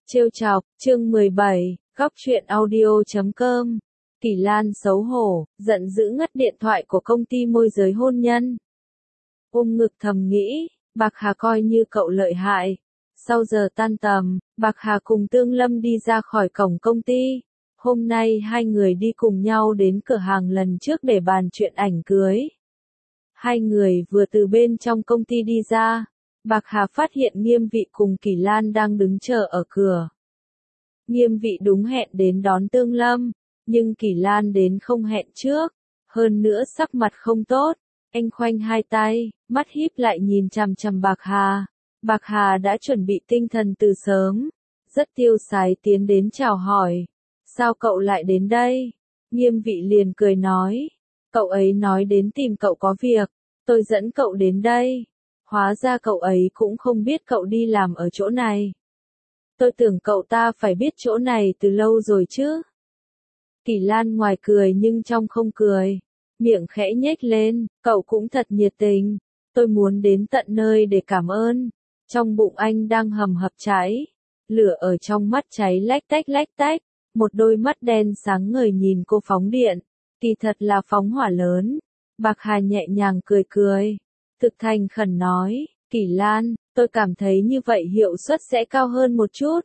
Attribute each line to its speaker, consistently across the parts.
Speaker 1: Trêu chọc, chương 17, góc truyện audio.com. Kỳ Lan xấu hổ, giận dữ ngắt điện thoại của công ty môi giới hôn nhân. Ôm ngực thầm nghĩ, Bạc Hà coi như cậu lợi hại. Sau giờ tan tầm, Bạc Hà cùng Tương Lâm đi ra khỏi cổng công ty. Hôm nay hai người đi cùng nhau đến cửa hàng lần trước để bàn chuyện ảnh cưới. Hai người vừa từ bên trong công ty đi ra, Bạc Hà phát hiện Nghiêm Vị cùng Kỳ Lan đang đứng chờ ở cửa. Nghiêm Vị đúng hẹn đến đón Tương Lâm, nhưng Kỳ Lan đến không hẹn trước, hơn nữa sắc mặt không tốt. Anh khoanh hai tay, mắt híp lại nhìn chằm chằm Bạc Hà. Bạc Hà đã chuẩn bị tinh thần từ sớm, rất tiêu sái tiến đến chào hỏi. Sao cậu lại đến đây? Nghiêm Vị liền cười nói. Cậu ấy nói đến tìm cậu có việc, tôi dẫn cậu đến đây. Hóa ra cậu ấy cũng không biết cậu đi làm ở chỗ này. Tôi tưởng cậu ta phải biết chỗ này từ lâu rồi chứ. Kỳ Lan ngoài cười nhưng trong không cười, miệng khẽ nhếch lên, cậu cũng thật nhiệt tình. Tôi muốn đến tận nơi để cảm ơn. Trong bụng anh đang hầm hập cháy, lửa ở trong mắt cháy lách tách, một đôi mắt đen sáng ngời nhìn cô phóng điện, kỳ thật là phóng hỏa lớn. Bạc Hà nhẹ nhàng cười. Thực thành khẩn nói, Kỳ Lan, tôi cảm thấy như vậy hiệu suất sẽ cao hơn một chút.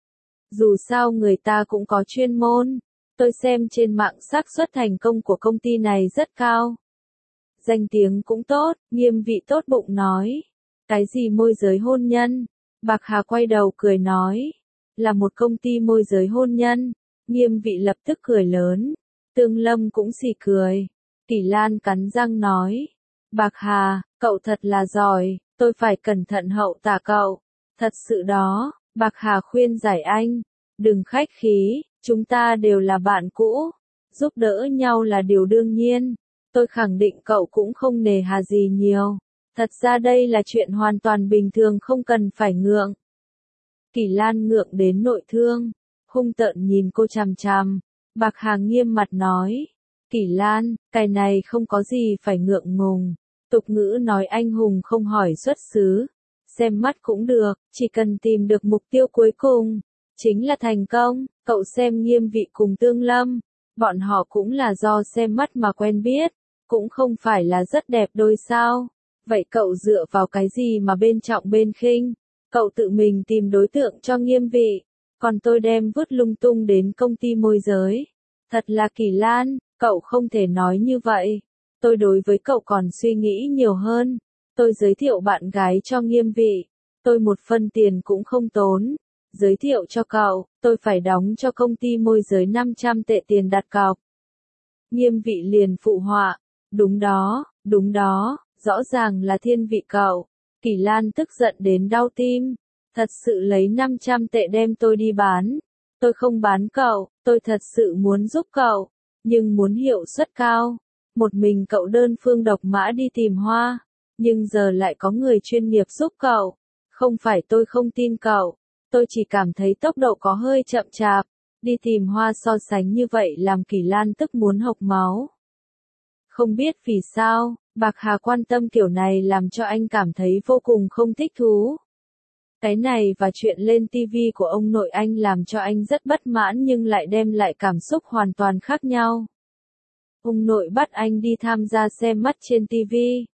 Speaker 1: Dù sao người ta cũng có chuyên môn, tôi xem trên mạng xác suất thành công của công ty này rất cao. Danh tiếng cũng tốt, Nghiêm Vị tốt bụng nói. Cái gì môi giới hôn nhân? Bạc Hà quay đầu cười nói, là một công ty môi giới hôn nhân. Nghiêm Vị lập tức cười lớn, Tương Lâm cũng xì cười. Kỳ Lan cắn răng nói, Bạc Hà, cậu thật là giỏi, tôi phải cẩn thận hậu tả cậu. Thật sự đó, Bạc Hà khuyên giải anh, đừng khách khí, chúng ta đều là bạn cũ, giúp đỡ nhau là điều đương nhiên. Tôi khẳng định cậu cũng không nề hà gì nhiều. Thật ra đây là chuyện hoàn toàn bình thường, không cần phải ngượng. Kỳ Lan ngượng đến nội thương, hung tợn nhìn cô chằm chằm. Bạc Hà nghiêm mặt nói, Kỳ Lan, cái này không có gì phải ngượng ngùng. Tục ngữ nói anh hùng không hỏi xuất xứ. Xem mắt cũng được, chỉ cần tìm được mục tiêu cuối cùng, chính là thành công. Cậu xem Nghiêm Vị cùng Tương Lâm, bọn họ cũng là do xem mắt mà quen biết, cũng không phải là rất đẹp đôi sao. Vậy cậu dựa vào cái gì mà bên trọng bên khinh? Cậu tự mình tìm đối tượng cho Nghiêm Vị, còn tôi đem vứt lung tung đến công ty môi giới. Thật là Kỳ Lan, cậu không thể nói như vậy. Tôi đối với cậu còn suy nghĩ nhiều hơn. Tôi giới thiệu bạn gái cho Nghiêm Vị, tôi một phân tiền cũng không tốn. Giới thiệu cho cậu, tôi phải đóng cho công ty môi giới 500 tệ tiền đặt cọc. Nghiêm Vị liền phụ họa, đúng đó, rõ ràng là thiên vị cậu. Kỳ Lan tức giận đến đau tim, thật sự lấy 500 tệ đem tôi đi bán. Tôi không bán cậu, tôi thật sự muốn giúp cậu, nhưng muốn hiệu suất cao. Một mình cậu đơn phương độc mã đi tìm hoa, nhưng giờ lại có người chuyên nghiệp giúp cậu. Không phải tôi không tin cậu, tôi chỉ cảm thấy tốc độ có hơi chậm chạp. Đi tìm hoa so sánh như vậy làm Kỳ Lan tức muốn hộc máu. Không biết vì sao, Bạc Hà quan tâm kiểu này làm cho anh cảm thấy vô cùng không thích thú. Cái này và chuyện lên TV của ông nội anh làm cho anh rất bất mãn nhưng lại đem lại cảm xúc hoàn toàn khác nhau. Ông nội bắt anh đi tham gia xem mắt trên TV.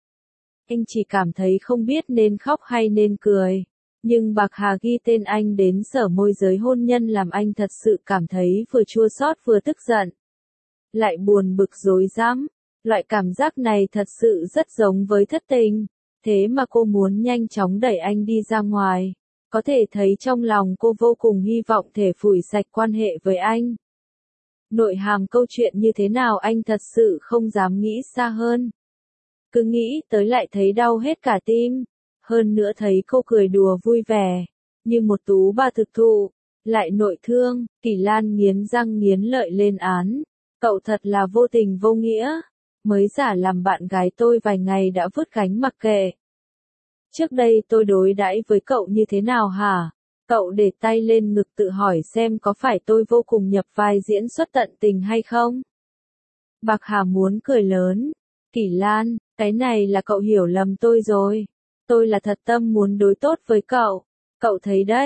Speaker 1: Anh chỉ cảm thấy không biết nên khóc hay nên cười. Nhưng Bạc Hà ghi tên anh đến sở môi giới hôn nhân làm anh thật sự cảm thấy vừa chua xót vừa tức giận. Lại buồn bực rối rắm. Loại cảm giác này thật sự rất giống với thất tình. Thế mà cô muốn nhanh chóng đẩy anh đi ra ngoài. Có thể thấy trong lòng cô vô cùng hy vọng thể phủi sạch quan hệ với anh. Nội hàm câu chuyện như thế nào anh thật sự không dám nghĩ xa hơn. Cứ nghĩ tới lại thấy đau hết cả tim. Hơn nữa thấy cô cười đùa vui vẻ, như một tú bà thực thụ, lại nội thương. Kỳ Lan nghiến răng nghiến lợi lên án. Cậu thật là vô tình vô nghĩa. Mới giả làm bạn gái tôi vài ngày đã vứt gánh mặc kệ. Trước đây tôi đối đãi với cậu như thế nào hả? Cậu để tay lên ngực tự hỏi xem có phải tôi vô cùng nhập vai diễn xuất tận tình hay không? Bạc Hà muốn cười lớn. Kỳ Lan, cái này là cậu hiểu lầm tôi rồi. Tôi là thật tâm muốn đối tốt với cậu. Cậu thấy đấy,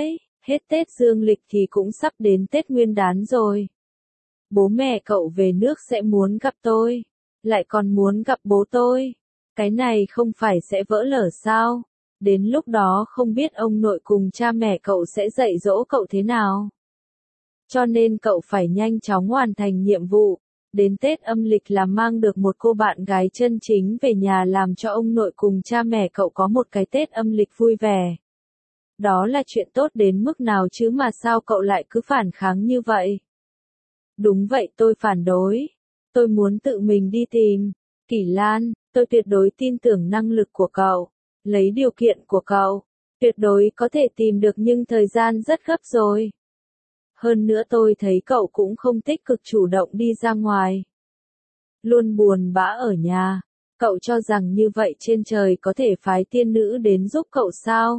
Speaker 1: Hết Tết dương lịch thì cũng sắp đến Tết Nguyên đán rồi. Bố mẹ cậu về nước sẽ muốn gặp tôi, lại còn muốn gặp bố tôi. Cái này không phải sẽ vỡ lở sao? Đến lúc đó không biết ông nội cùng cha mẹ cậu sẽ dạy dỗ cậu thế nào. Cho nên cậu phải nhanh chóng hoàn thành nhiệm vụ. Đến Tết âm lịch là mang được một cô bạn gái chân chính về nhà làm cho ông nội cùng cha mẹ cậu có một cái Tết âm lịch vui vẻ. Đó là chuyện tốt đến mức nào chứ mà sao cậu lại cứ phản kháng như vậy? Đúng vậy, tôi phản đối. Tôi muốn tự mình đi tìm. Kỷ Lan, tôi tuyệt đối tin tưởng năng lực của cậu. Lấy điều kiện của cậu, tuyệt đối có thể tìm được nhưng thời gian rất gấp rồi. Hơn nữa tôi thấy cậu cũng không tích cực chủ động đi ra ngoài. Luôn buồn bã ở nhà. Cậu cho rằng như vậy trên trời có thể phái tiên nữ đến giúp cậu sao?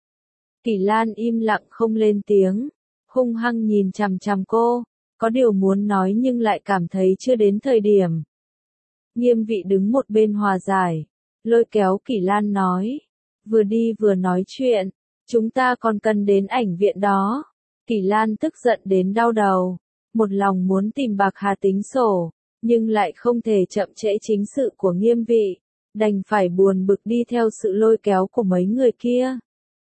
Speaker 1: Kỷ Lan im lặng không lên tiếng, hung hăng nhìn chằm chằm cô, có điều muốn nói nhưng lại cảm thấy chưa đến thời điểm. Nghiêm Vị đứng một bên hòa giải, lôi kéo Kỷ Lan nói, vừa đi vừa nói chuyện, chúng ta còn cần đến ảnh viện đó. Kỷ Lan tức giận đến đau đầu, một lòng muốn tìm Bạc Hà tính sổ, nhưng lại không thể chậm trễ chính sự của Nghiêm Vị, đành phải buồn bực đi theo sự lôi kéo của mấy người kia.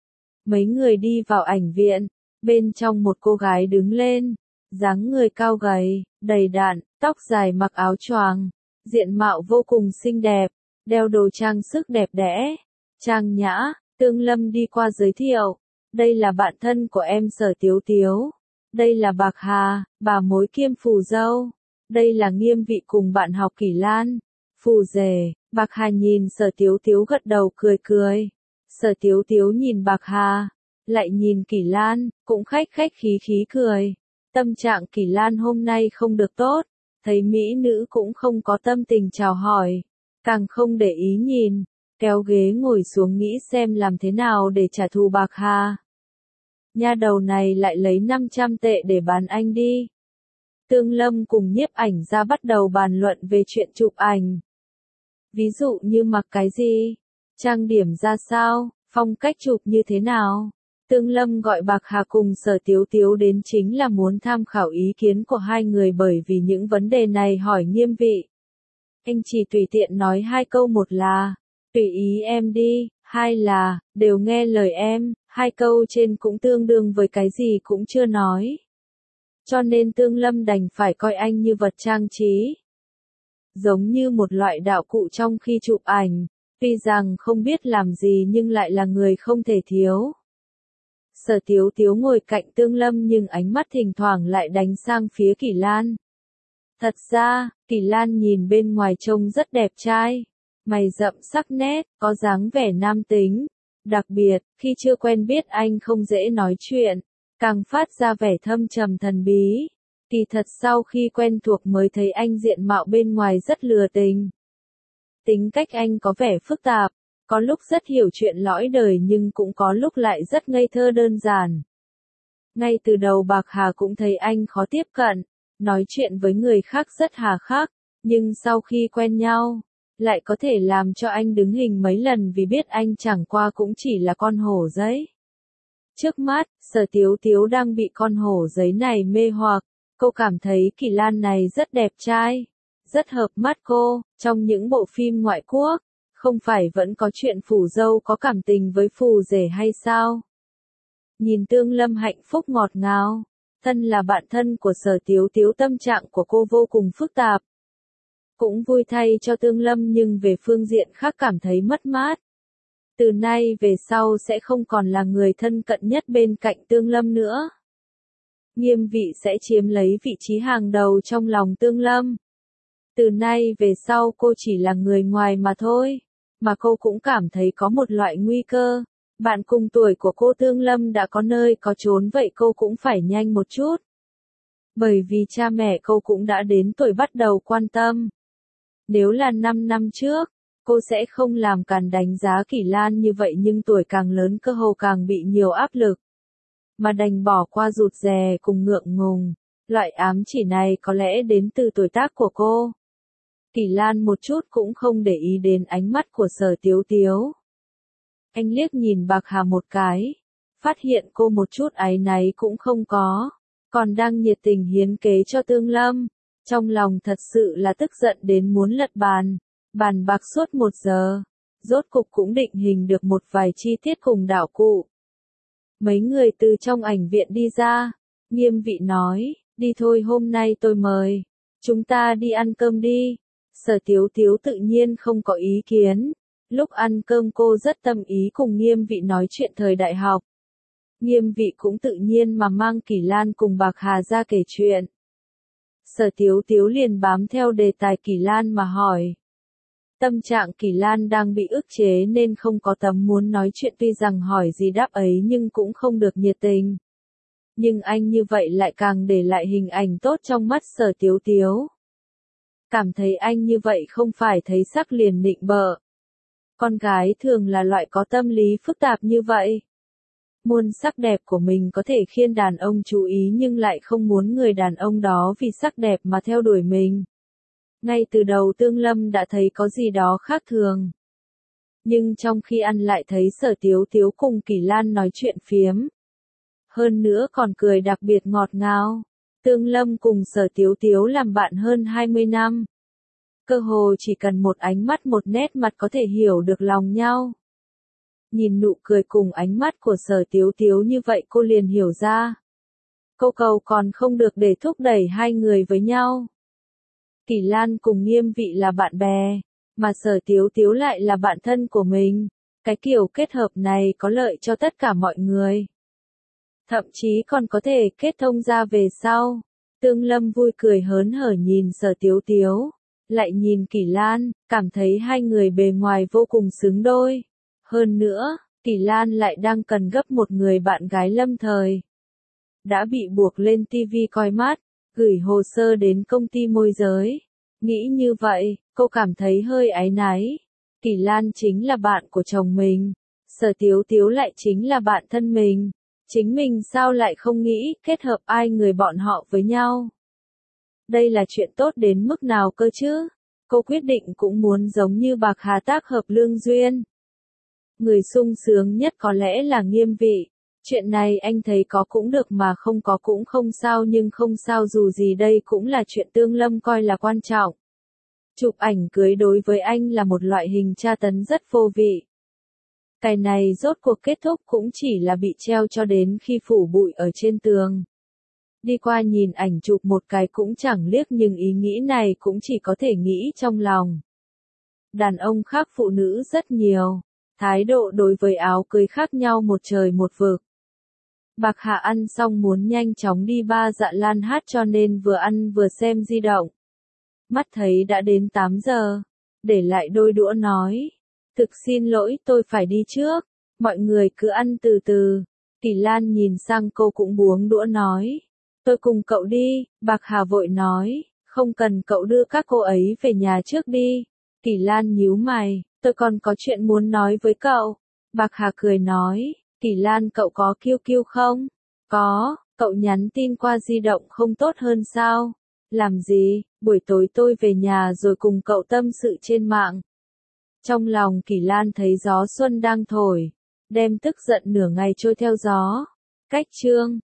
Speaker 1: Mấy người đi vào ảnh viện, bên trong một cô gái đứng lên, dáng người cao gầy, đầy đặn, tóc dài mặc áo choàng, diện mạo vô cùng xinh đẹp, đeo đồ trang sức đẹp đẽ, trang nhã. Tương Lâm đi qua giới thiệu, đây là bạn thân của em Sở Tiếu Tiếu, đây là Bạc Hà, bà mối kiêm phù dâu, đây là Nghiêm Vị cùng bạn học Kỷ Lan, phù rể. Bạc Hà nhìn Sở Tiếu Tiếu gật đầu cười cười. Sở Tiếu Tiếu nhìn Bạc Hà, lại nhìn Kỷ Lan, cũng khách khách khí khí cười. Tâm trạng Kỷ Lan hôm nay không được tốt, thấy mỹ nữ cũng không có tâm tình chào hỏi, càng không để ý nhìn, kéo ghế ngồi xuống nghĩ xem làm thế nào để trả thù Bạc Hà. Nha đầu này lại lấy 500 tệ để bán anh đi. Tương Lâm cùng nhiếp ảnh ra bắt đầu bàn luận về chuyện chụp ảnh. Ví dụ như mặc cái gì, trang điểm ra sao, phong cách chụp như thế nào. Tương Lâm gọi Bạc Hà cùng Sở Tiếu Tiếu đến chính là muốn tham khảo ý kiến của hai người bởi vì những vấn đề này hỏi Nghiêm Vị. Anh chỉ tùy tiện nói hai câu, một là, tùy ý em đi, hai là, đều nghe lời em, hai câu trên cũng tương đương với cái gì cũng chưa nói. Cho nên Tương Lâm đành phải coi anh như vật trang trí. Giống như một loại đạo cụ trong khi chụp ảnh, tuy rằng không biết làm gì nhưng lại là người không thể thiếu. Sở Tiếu Tiếu ngồi cạnh Tương Lâm nhưng ánh mắt thỉnh thoảng lại đánh sang phía Kỷ Lan. Thật ra, Kỷ Lan nhìn bên ngoài trông rất đẹp trai, mày rậm sắc nét, có dáng vẻ nam tính. Đặc biệt, khi chưa quen biết anh không dễ nói chuyện, càng phát ra vẻ thâm trầm thần bí. Kỳ thật sau khi quen thuộc mới thấy anh diện mạo bên ngoài rất lừa tình. Tính cách anh có vẻ phức tạp, có lúc rất hiểu chuyện lõi đời nhưng cũng có lúc lại rất ngây thơ đơn giản. Ngay từ đầu Bạc Hà cũng thấy anh khó tiếp cận, nói chuyện với người khác rất hà khắc, nhưng sau khi quen nhau, lại có thể làm cho anh đứng hình mấy lần vì biết anh chẳng qua cũng chỉ là con hổ giấy. Trước mắt, Sở Tiếu Tiếu đang bị con hổ giấy này mê hoặc, cô cảm thấy Kỷ Lan này rất đẹp trai, rất hợp mắt cô. Trong những bộ phim ngoại quốc, không phải vẫn có chuyện phù dâu có cảm tình với phù rể hay sao? Nhìn Tương Lâm hạnh phúc ngọt ngào, thân là bạn thân của Sở Tiếu Tiếu, tâm trạng của cô vô cùng phức tạp. Cũng vui thay cho Tương Lâm nhưng về phương diện khác cảm thấy mất mát. Từ nay về sau sẽ không còn là người thân cận nhất bên cạnh Tương Lâm nữa. Nghiêm Vị sẽ chiếm lấy vị trí hàng đầu trong lòng Tương Lâm. Từ nay về sau cô chỉ là người ngoài mà thôi. Mà cô cũng cảm thấy có một loại nguy cơ. Bạn cùng tuổi của cô Tương Lâm đã có nơi có chốn, vậy cô cũng phải nhanh một chút. Bởi vì cha mẹ cô cũng đã đến tuổi bắt đầu quan tâm. Nếu là 5 năm trước, cô sẽ không làm càn đánh giá Kỷ Lan như vậy, nhưng tuổi càng lớn cơ hồ càng bị nhiều áp lực. Mà đành bỏ qua rụt rè cùng ngượng ngùng. Loại ám chỉ này có lẽ đến từ tuổi tác của cô. Kỷ Lan một chút cũng không để ý đến ánh mắt của Sở Tiếu Tiếu. Anh liếc nhìn Bạc Hà một cái, phát hiện cô một chút áy náy cũng không có, còn đang nhiệt tình hiến kế cho Tương Lâm. Trong lòng thật sự là tức giận đến muốn lật bàn, bàn bạc suốt 1 giờ, rốt cục cũng định hình được một vài chi tiết cùng đạo cụ. Mấy người từ trong ảnh viện đi ra, Nghiêm Vị nói, đi thôi hôm nay tôi mời, chúng ta đi ăn cơm đi. Sở Tiếu Tiếu tự nhiên không có ý kiến, lúc ăn cơm cô rất tâm ý cùng Nghiêm Vị nói chuyện thời đại học. Nghiêm Vị cũng tự nhiên mà mang Kỳ Lan cùng Bạc Hà ra kể chuyện. Sở Tiếu Tiếu liền bám theo đề tài Kỳ Lan mà hỏi. Tâm trạng Kỳ Lan đang bị ức chế nên không có tấm muốn nói chuyện, tuy rằng hỏi gì đáp ấy nhưng cũng không được nhiệt tình. Nhưng anh như vậy lại càng để lại hình ảnh tốt trong mắt Sở Tiếu Tiếu. Cảm thấy anh như vậy không phải thấy sắc liền nịnh bợ. Con gái thường là loại có tâm lý phức tạp như vậy. Muôn sắc đẹp của mình có thể khiến đàn ông chú ý nhưng lại không muốn người đàn ông đó vì sắc đẹp mà theo đuổi mình. Ngay từ đầu Tương Lâm đã thấy có gì đó khác thường. Nhưng trong khi ăn lại thấy Sở Tiếu Tiếu cùng Kỳ Lan nói chuyện phiếm. Hơn nữa còn cười đặc biệt ngọt ngào. Tương Lâm cùng Sở Tiếu Tiếu làm bạn hơn 20 năm. Cơ hồ chỉ cần một ánh mắt một nét mặt có thể hiểu được lòng nhau. Nhìn nụ cười cùng ánh mắt của Sở Tiếu Tiếu như vậy cô liền hiểu ra. Câu cầu còn không được để thúc đẩy hai người với nhau. Kỳ Lan cùng Nghiêm Vị là bạn bè, mà Sở Tiếu Tiếu lại là bạn thân của mình. Cái kiểu kết hợp này có lợi cho tất cả mọi người. Thậm chí còn có thể kết thông ra về sau. Tương Lâm vui cười hớn hở nhìn Sở Tiếu Tiếu, lại nhìn Kỳ Lan, cảm thấy hai người bề ngoài vô cùng xứng đôi. Hơn nữa, Kỳ Lan lại đang cần gấp một người bạn gái lâm thời. Đã bị buộc lên TV coi mắt, gửi hồ sơ đến công ty môi giới. Nghĩ như vậy, cô cảm thấy hơi áy náy. Kỳ Lan chính là bạn của chồng mình, Sở Tiếu Tiếu lại chính là bạn thân mình. Chính mình sao lại không nghĩ kết hợp ai người bọn họ với nhau. Đây là chuyện tốt đến mức nào cơ chứ? Cô quyết định cũng muốn giống như Bạc Hà tác hợp lương duyên. Người sung sướng nhất có lẽ là Nghiêm Vị. Chuyện này anh thấy có cũng được mà không có cũng không sao, nhưng không sao dù gì đây cũng là chuyện Tương Lâm coi là quan trọng. Chụp ảnh cưới đối với anh là một loại hình tra tấn rất vô vị. Cái này rốt cuộc kết thúc cũng chỉ là bị treo cho đến khi phủ bụi ở trên tường. Đi qua nhìn ảnh chụp một cái cũng chẳng liếc, nhưng ý nghĩ này cũng chỉ có thể nghĩ trong lòng. Đàn ông khác phụ nữ rất nhiều, thái độ đối với áo cưới khác nhau một trời một vực. Bạc Hà ăn xong muốn nhanh chóng đi Ba Dạ Lan hát cho nên vừa ăn vừa xem di động. Mắt thấy đã đến 8 giờ, để lại đôi đũa nói. Thực xin lỗi tôi phải đi trước, mọi người cứ ăn từ từ. Kỳ Lan nhìn sang cô cũng buông đũa nói. Tôi cùng cậu đi, Bạc Hà vội nói, không cần cậu đưa các cô ấy về nhà trước đi. Kỳ Lan nhíu mày, tôi còn có chuyện muốn nói với cậu. Bạc Hà cười nói, Kỳ Lan cậu có QQ không? Có, cậu nhắn tin qua di động không tốt hơn sao? Làm gì, buổi tối tôi về nhà rồi cùng cậu tâm sự trên mạng. Trong lòng Kỳ Lan thấy gió xuân đang thổi, đem tức giận nửa ngày trôi theo gió. Cách chương